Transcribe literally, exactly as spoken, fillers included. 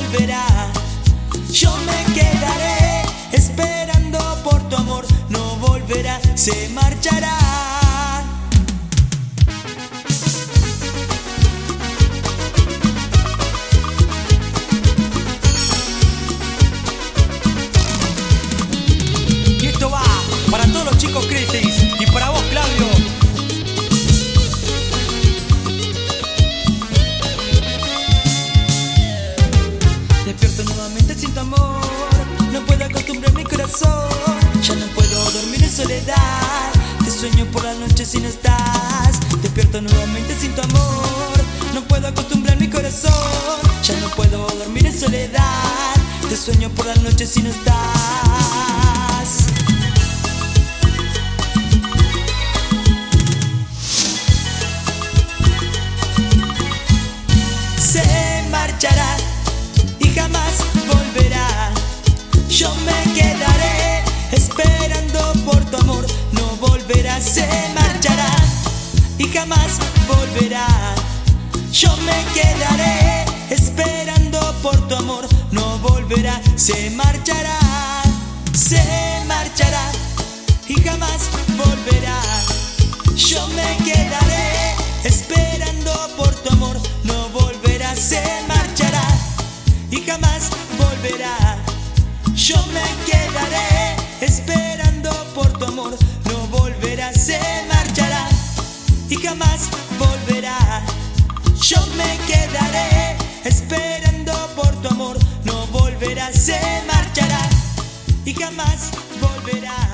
volverá. Yo me quedaré esperando por tu amor, no volverá, se marchará. Y esto va para todos los chicos Crisis y para vos, Claudio. Despierto nuevamente sin tu amor, no puedo acostumbrar mi corazón. Ya no puedo dormir en soledad, te sueño por la noche si no estás. Despierto nuevamente sin tu amor, no puedo acostumbrar mi corazón. Ya no puedo dormir en soledad, te sueño por la noche si no estás. Se marchará y jamás volverá. Yo me quedaré esperando por tu amor, no volverá, se marchará y jamás volverá. Yo me quedaré esperando por tu amor, no volverá, se marchará, se marchará y jamás volverá. Yo me quedaré esperando por tu amor, no volverá, se marchará y jamás volverá. Yo me quedaré esperando por tu amor, no volverá, se marchará y jamás volverá. Yo me quedaré esperando por tu amor, no volverá, se marchará y jamás volverá.